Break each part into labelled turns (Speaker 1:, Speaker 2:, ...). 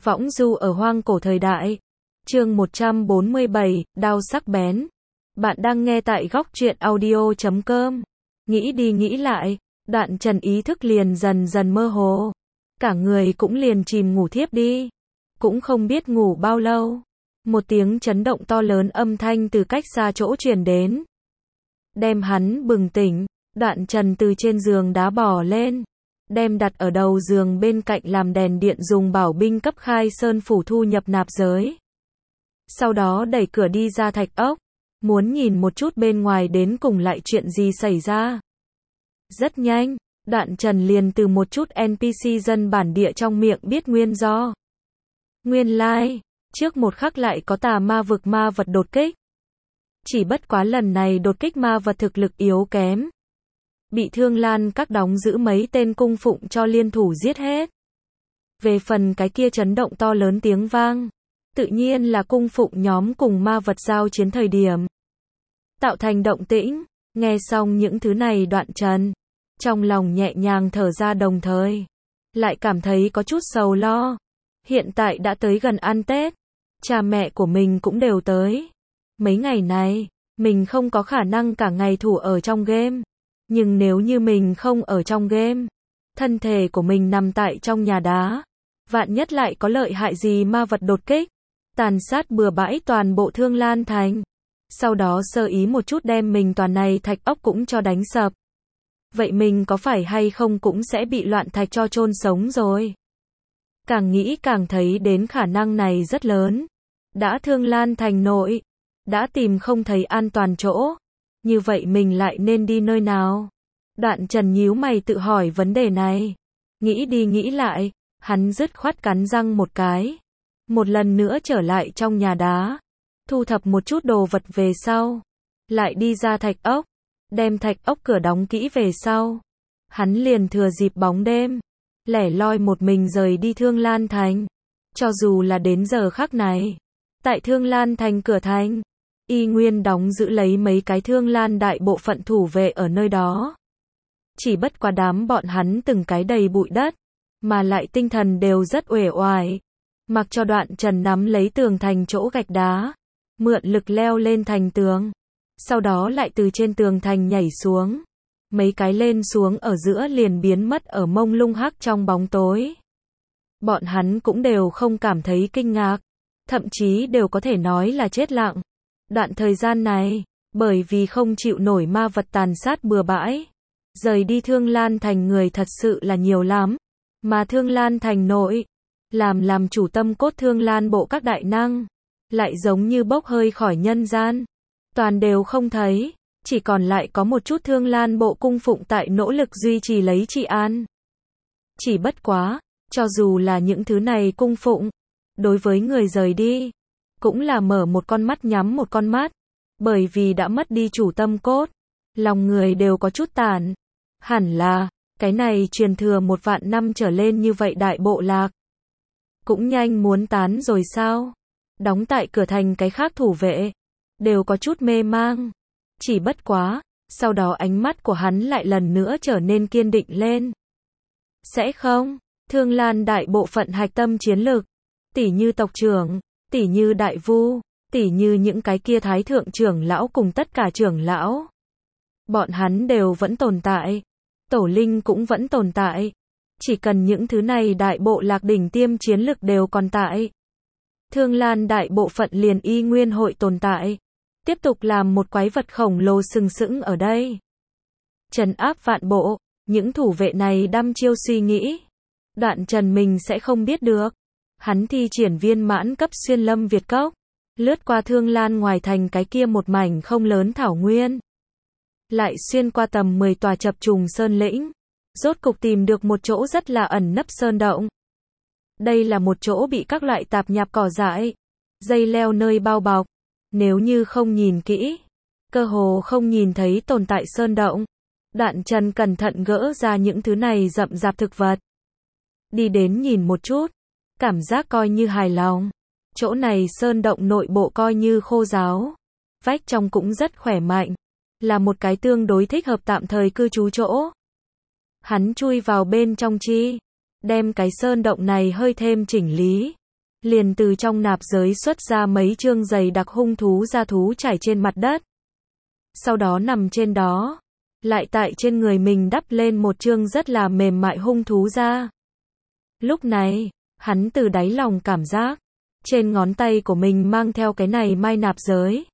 Speaker 1: Võng du ở hoang cổ thời đại. Chương 147, đao sắc bén. Bạn đang nghe tại góc truyện audio.com. Nghĩ đi nghĩ lại, Đoạn Trần ý thức liền dần dần mơ hồ. Cả người cũng liền chìm ngủ thiếp đi. Cũng không biết ngủ bao lâu. Một tiếng chấn động to lớn âm thanh từ cách xa chỗ truyền đến. Đem hắn bừng tỉnh, Đoạn Trần từ trên giường đá bò lên. Đem đặt ở đầu giường bên cạnh làm đèn điện dùng bảo binh cấp khai sơn phủ thu nhập nạp giới. Sau đó đẩy cửa đi ra thạch ốc, muốn nhìn một chút bên ngoài đến cùng lại chuyện gì xảy ra. Rất nhanh, Đoạn Trần liền từ một chút NPC dân bản địa trong miệng biết nguyên do. Nguyên lai, trước một khắc lại có tà ma vực ma vật đột kích. Chỉ bất quá lần này đột kích ma vật thực lực yếu kém. Bị Thương Lan Các đóng giữ mấy tên cung phụng cho liên thủ giết hết. Về phần cái kia chấn động to lớn tiếng vang, tự nhiên là cung phụng nhóm cùng ma vật giao chiến thời điểm tạo thành động tĩnh. Nghe xong những thứ này Đoạn Trần trong lòng nhẹ nhàng thở ra, đồng thời lại cảm thấy có chút sầu lo. Hiện tại đã tới gần ăn Tết, cha mẹ của mình cũng đều tới. Mấy ngày này, mình không có khả năng cả ngày thủ ở trong game. Nhưng nếu như mình không ở trong game, thân thể của mình nằm tại trong nhà đá, vạn nhất lại có lợi hại gì ma vật đột kích, tàn sát bừa bãi toàn bộ Thương Lan Thành. Sau đó sơ ý một chút đem mình toàn này thạch ốc cũng cho đánh sập. Vậy mình có phải hay không cũng sẽ bị loạn thạch cho chôn sống rồi. Càng nghĩ càng thấy đến khả năng này rất lớn. Đã Thương Lan Thành nội, đã tìm không thấy an toàn chỗ. Như vậy mình lại nên đi nơi nào? Đoạn Trần nhíu mày tự hỏi vấn đề này. Nghĩ đi nghĩ lại, hắn dứt khoát cắn răng một cái. Một lần nữa trở lại trong nhà đá. Thu thập một chút đồ vật về sau. Lại đi ra thạch ốc. Đem thạch ốc cửa đóng kỹ về sau. Hắn liền thừa dịp bóng đêm. Lẻ loi một mình rời đi Thương Lan Thành. Cho dù là đến giờ khắc này. Tại Thương Lan Thành cửa thành. Y nguyên đóng giữ lấy mấy cái Thương Lan đại bộ phận thủ vệ ở nơi đó. Chỉ bất quá đám bọn hắn từng cái đầy bụi đất, mà lại tinh thần đều rất uể oải. Mặc cho Đoạn Trần nắm lấy tường thành chỗ gạch đá, mượn lực leo lên thành tường. Sau đó lại từ trên tường thành nhảy xuống. Mấy cái lên xuống ở giữa liền biến mất ở mông lung hắc trong bóng tối. Bọn hắn cũng đều không cảm thấy kinh ngạc, thậm chí đều có thể nói là chết lặng. Đoạn thời gian này, bởi vì không chịu nổi ma vật tàn sát bừa bãi, rời đi Thương Lan Thành người thật sự là nhiều lắm. Mà Thương Lan Thành nội, làm chủ tâm cốt Thương Lan bộ các đại năng, lại giống như bốc hơi khỏi nhân gian. Toàn đều không thấy, chỉ còn lại có một chút Thương Lan bộ cung phụng tại nỗ lực duy trì lấy trị an. Chỉ bất quá, cho dù là những thứ này cung phụng, đối với người rời đi, cũng là mở một con mắt nhắm một con mắt, bởi vì đã mất đi chủ tâm cốt, lòng người đều có chút tàn. Hẳn là, cái này truyền thừa 1 vạn năm trở lên như vậy đại bộ lạc, cũng nhanh muốn tán rồi sao? Đóng tại cửa thành cái khác thủ vệ, đều có chút mê mang. Chỉ bất quá, sau đó ánh mắt của hắn lại lần nữa trở nên kiên định lên. Sẽ không, Thương Lan đại bộ phận hạch tâm chiến lược, tỉ như tộc trưởng, tỉ như đại vu, tỉ như những cái kia thái thượng trưởng lão cùng tất cả trưởng lão. Bọn hắn đều vẫn tồn tại. Tổ linh cũng vẫn tồn tại. Chỉ cần những thứ này đại bộ lạc đỉnh tiêm chiến lực đều còn tại. Thương Lan đại bộ phận liền y nguyên hội tồn tại. Tiếp tục làm một quái vật khổng lồ sừng sững ở đây. Trấn áp vạn bộ, những thủ vệ này đăm chiêu suy nghĩ. Đoạn Trần mình sẽ không biết được. Hắn thi triển viên mãn cấp xuyên lâm Việt cốc, lướt qua Thương Lan ngoài thành cái kia một mảnh không lớn thảo nguyên. Lại xuyên qua tầm 10 tòa chập trùng sơn lĩnh, rốt cục tìm được một chỗ rất là ẩn nấp sơn động. Đây là một chỗ bị các loại tạp nhạp cỏ dại, dây leo nơi bao bọc. Nếu như không nhìn kỹ, cơ hồ không nhìn thấy tồn tại sơn động. Đoạn Trần cẩn thận gỡ ra những thứ này rậm rạp thực vật. Đi đến nhìn một chút, cảm giác coi như hài lòng. Chỗ này sơn động nội bộ coi như khô ráo. Vách trong cũng rất khỏe mạnh. Là một cái tương đối thích hợp tạm thời cư trú chỗ. Hắn chui vào bên trong chi. Đem cái sơn động này hơi thêm chỉnh lý. liền từ trong nạp giới xuất ra mấy chương dày đặc hung thú da thú trải trên mặt đất. Sau đó nằm trên đó, lại tại trên người mình đắp lên một chương rất là mềm mại hung thú da. Lúc này, hắn từ đáy lòng cảm giác, trên ngón tay của mình mang theo cái này mai nạp giới.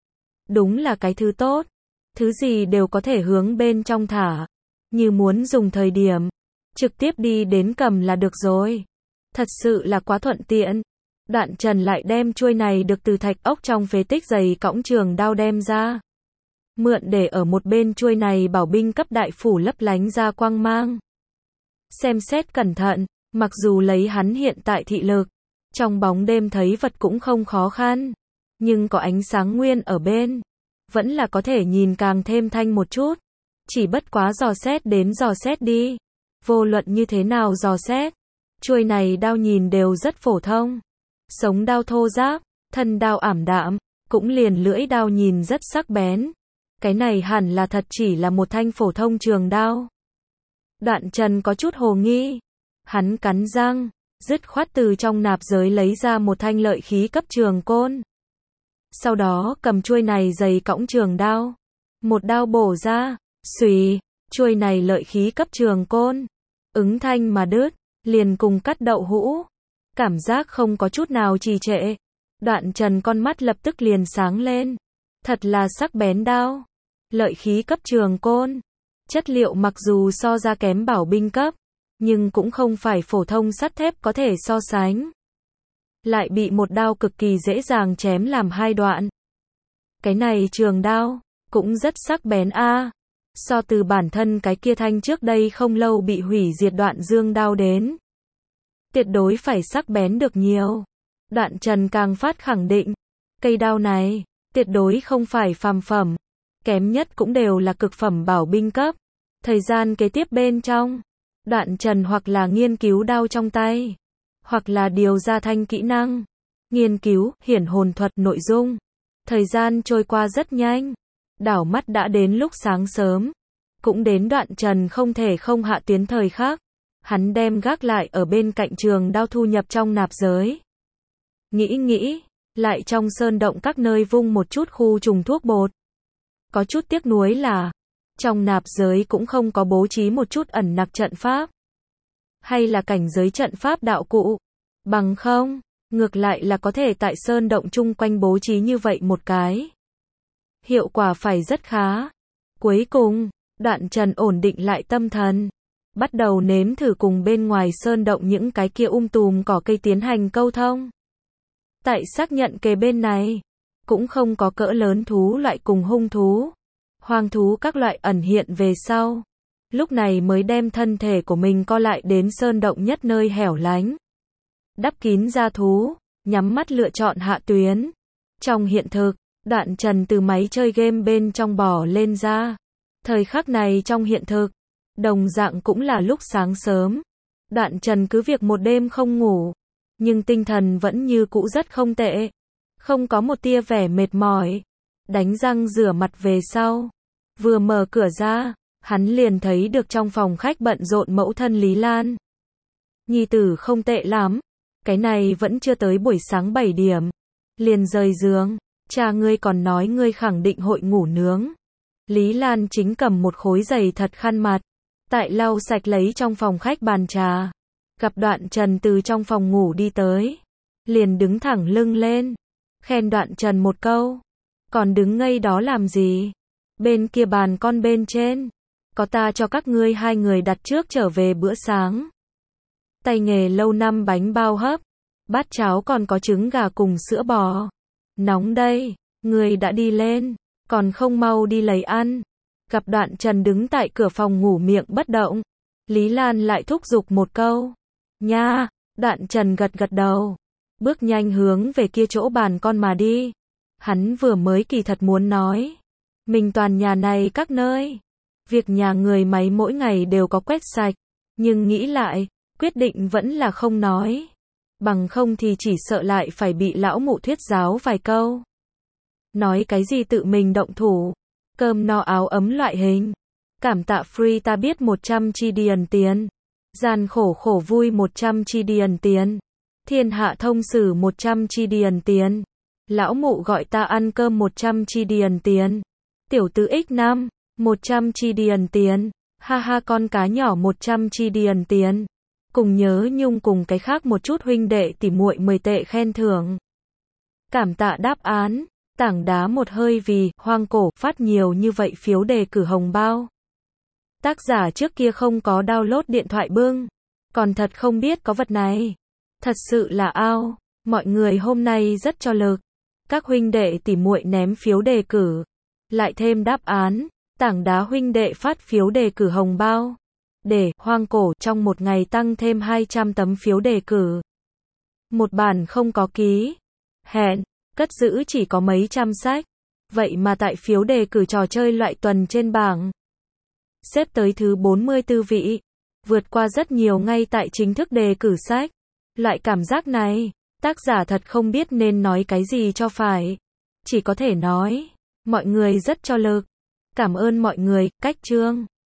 Speaker 1: Đúng là cái thứ tốt, thứ gì đều có thể hướng bên trong thả, như muốn dùng thời điểm, trực tiếp đi đến cầm là được rồi. Thật sự là quá thuận tiện. Đoạn Trần lại đem chuôi này được từ thạch ốc trong phế tích dày cõng trường đao đem ra. Mượn để ở một bên chuôi này bảo binh cấp đại phủ lấp lánh ra quang mang. Xem xét cẩn thận, mặc dù lấy hắn hiện tại thị lực, trong bóng đêm thấy vật cũng không khó khăn, nhưng có ánh sáng nguyên ở bên, vẫn là có thể nhìn càng thêm thanh một chút. Chỉ bất quá dò xét đến dò xét đi. Vô luận như thế nào dò xét, chuôi này đao nhìn đều rất phổ thông. Sống đao thô ráp, thân đao ảm đạm, cũng liền lưỡi đao nhìn rất sắc bén. Cái này hẳn là thật chỉ là một thanh phổ thông trường đao. Đoạn Trần có chút hồ nghi. Hắn cắn răng, dứt khoát từ trong nạp giới lấy ra một thanh lợi khí cấp trường côn. Sau đó cầm chuôi này dày cõng trường đao. Một đao bổ ra, xùy, chuôi này lợi khí cấp trường côn. Ứng thanh mà đứt, liền cùng cắt đậu hũ. Cảm giác không có chút nào trì trệ. Đoạn Trần con mắt lập tức liền sáng lên. Thật là sắc bén đao. Lợi khí cấp trường côn. Chất liệu mặc dù so ra kém bảo binh cấp, nhưng cũng không phải phổ thông sắt thép có thể so sánh. Lại bị một đao cực kỳ dễ dàng chém làm hai đoạn. Cái này trường đao, cũng rất sắc bén a. So từ bản thân cái kia thanh trước đây không lâu bị hủy diệt đoạn dương đao đến. Tuyệt đối phải sắc bén được nhiều. Đoạn Trần càng phát khẳng định, cây đao này, tuyệt đối không phải phàm phẩm. Kém nhất cũng đều là cực phẩm bảo binh cấp. Thời gian kế tiếp bên trong, Đoạn Trần hoặc là nghiên cứu đao trong tay, hoặc là điều ra thanh kỹ năng, nghiên cứu, hiển hồn thuật nội dung. Thời gian trôi qua rất nhanh, đảo mắt đã đến lúc sáng sớm, cũng đến Đoạn Trần không thể không hạ tuyến thời khắc. Hắn đem gác lại ở bên cạnh trường đao thu nhập trong nạp giới. Nghĩ, lại trong sơn động các nơi vung một chút khu trùng thuốc bột. Có chút tiếc nuối là, trong nạp giới cũng không có bố trí một chút ẩn nặc trận pháp. Hay là cảnh giới trận pháp đạo cụ. Bằng không, ngược lại là có thể tại sơn động chung quanh bố trí như vậy một cái. Hiệu quả phải rất khá. Cuối cùng, Đoạn Trần ổn định lại tâm thần. Bắt đầu nếm thử cùng bên ngoài sơn động những cái kia tùm cỏ cây tiến hành câu thông. Tại xác nhận kề bên này, cũng không có cỡ lớn thú loại cùng hung thú, hoang thú các loại ẩn hiện về sau. Lúc này mới đem thân thể của mình co lại đến sơn động nhất nơi hẻo lánh. Đắp kín da thú, nhắm mắt lựa chọn hạ tuyến. Trong hiện thực, Đoạn Trần từ máy chơi game bên trong bò lên ra. Thời khắc này trong hiện thực, đồng dạng cũng là lúc sáng sớm. Đoạn Trần cứ việc một đêm không ngủ, nhưng tinh thần vẫn như cũ rất không tệ. Không có một tia vẻ mệt mỏi. Đánh răng rửa mặt về sau, vừa mở cửa ra, hắn liền thấy được trong phòng khách bận rộn mẫu thân Lý Lan. Nhi tử không tệ lắm, cái này vẫn chưa tới buổi sáng 7 điểm. Liền rời giường, cha ngươi còn nói ngươi khẳng định hội ngủ nướng. Lý Lan chính cầm một khối dày thật khăn mặt, tại lau sạch lấy trong phòng khách bàn trà. Gặp Đoạn Trần từ trong phòng ngủ đi tới, liền đứng thẳng lưng lên, khen Đoạn Trần một câu. Còn đứng ngây đó làm gì? Bên kia bàn con bên trên, có ta cho các ngươi hai người đặt trước trở về bữa sáng. Tay nghề lâu năm bánh bao hấp, bát cháo còn có trứng gà cùng sữa bò. Nóng đây, người đã đi lên, còn không mau đi lấy ăn. Gặp Đoạn Trần đứng tại cửa phòng ngủ miệng bất động, Lý Lan lại thúc giục một câu. Nha, Đoạn Trần gật gật đầu, bước nhanh hướng về kia chỗ bàn con mà đi. Hắn vừa mới kỳ thật muốn nói, mình toàn nhà này các nơi, việc nhà người máy mỗi ngày đều có quét sạch, nhưng nghĩ lại, quyết định vẫn là không nói. Bằng không thì chỉ sợ lại phải bị lão mụ thuyết giáo vài câu. Nói cái gì tự mình động thủ, cơm no áo ấm loại hình. Cảm tạ free ta biết 100 chi điền tiền. Gian khổ khổ vui 100 chi điền tiền. Thiên hạ thông sử 100 chi điền tiền. Lão mụ gọi ta ăn cơm 100 chi điền tiền. Tiểu tứ x5, 100 chi điền tiền. Ha ha, con cá nhỏ 100 chi điền tiền. Cùng nhớ nhung cùng cái khác một chút huynh đệ tỉ muội 10 tệ khen thưởng. Cảm tạ đáp án. Tảng đá một hơi vì hoang cổ phát nhiều như vậy phiếu đề cử hồng bao. Tác giả trước kia không có download điện thoại bưng. Còn thật không biết có vật này. Thật sự là ao. Mọi người hôm nay rất cho lực. Các huynh đệ tỉ muội ném phiếu đề cử. Lại thêm đáp án. Tảng đá huynh đệ phát phiếu đề cử hồng bao. Để hoang cổ trong một ngày tăng thêm 200 tấm phiếu đề cử. Một bản không có ký. Hẹn. Cất giữ chỉ có mấy trăm sách. Vậy mà tại phiếu đề cử trò chơi loại tuần trên bảng. Xếp tới thứ 44 vị. Vượt qua rất nhiều ngay tại chính thức đề cử sách. Loại cảm giác này, tác giả thật không biết nên nói cái gì cho phải. Chỉ có thể nói, mọi người rất cho lực. Cảm ơn mọi người, cách chương.